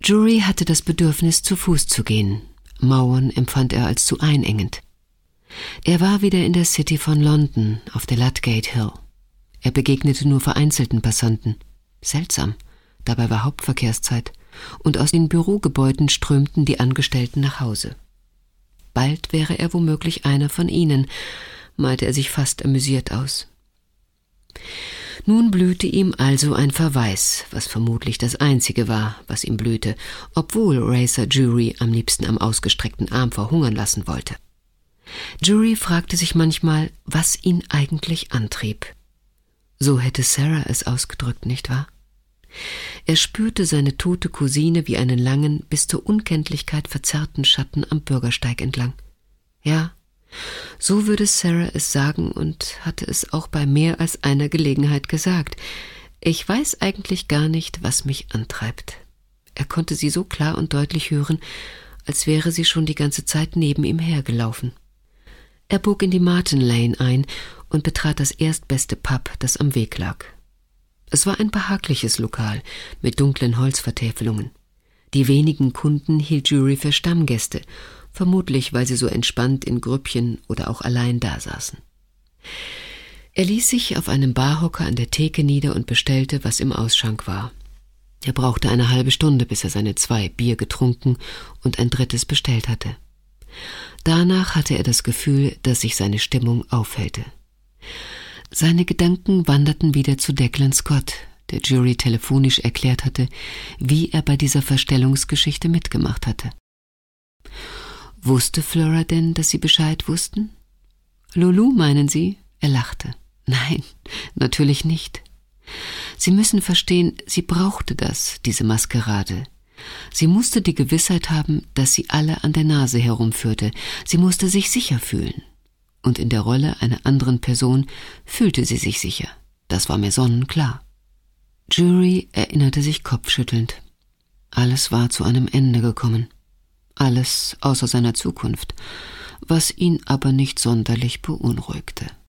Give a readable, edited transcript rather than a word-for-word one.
Jury hatte das Bedürfnis, zu Fuß zu gehen. Mauern empfand er als zu einengend. Er war wieder in der City von London, auf der Ludgate Hill. Er begegnete nur vereinzelten Passanten. Seltsam, dabei war Hauptverkehrszeit, und aus den Bürogebäuden strömten die Angestellten nach Hause. Bald wäre er womöglich einer von ihnen, malte er sich fast amüsiert aus. Nun blühte ihm also ein Verweis, was vermutlich das Einzige war, was ihm blühte, obwohl Racer Jury am liebsten am ausgestreckten Arm verhungern lassen wollte. Jury fragte sich manchmal, was ihn eigentlich antrieb. So hätte Sarah es ausgedrückt, nicht wahr? Er spürte seine tote Cousine wie einen langen, bis zur Unkenntlichkeit verzerrten Schatten am Bürgersteig entlang. Ja, so würde Sarah es sagen und hatte es auch bei mehr als einer Gelegenheit gesagt. Ich weiß eigentlich gar nicht, was mich antreibt. Er konnte sie so klar und deutlich hören, als wäre sie schon die ganze Zeit neben ihm hergelaufen. Er bog in die Martin Lane ein und betrat das erstbeste Pub, das am Weg lag. Es war ein behagliches Lokal mit dunklen Holzvertäfelungen. Die wenigen Kunden hielt Jury für Stammgäste, vermutlich weil sie so entspannt in Grüppchen oder auch allein dasaßen. Er ließ sich auf einem Barhocker an der Theke nieder und bestellte, was im Ausschank war. Er brauchte eine halbe Stunde, bis er seine 2 Bier getrunken und ein 3. bestellt hatte. Danach hatte er das Gefühl, dass sich seine Stimmung aufhellte. Seine Gedanken wanderten wieder zu Declan Scott, der Jury telefonisch erklärt hatte, wie er bei dieser Verstellungsgeschichte mitgemacht hatte. Wusste Flora denn, dass sie Bescheid wussten? Lulu, meinen Sie? Er lachte. Nein, natürlich nicht. Sie müssen verstehen, sie brauchte das, diese Maskerade. Sie musste die Gewissheit haben, dass sie alle an der Nase herumführte. Sie musste sich sicher fühlen. Und in der Rolle einer anderen Person fühlte sie sich sicher. Das war mir sonnenklar. Jury erinnerte sich kopfschüttelnd. Alles war zu einem Ende gekommen. Alles außer seiner Zukunft, was ihn aber nicht sonderlich beunruhigte.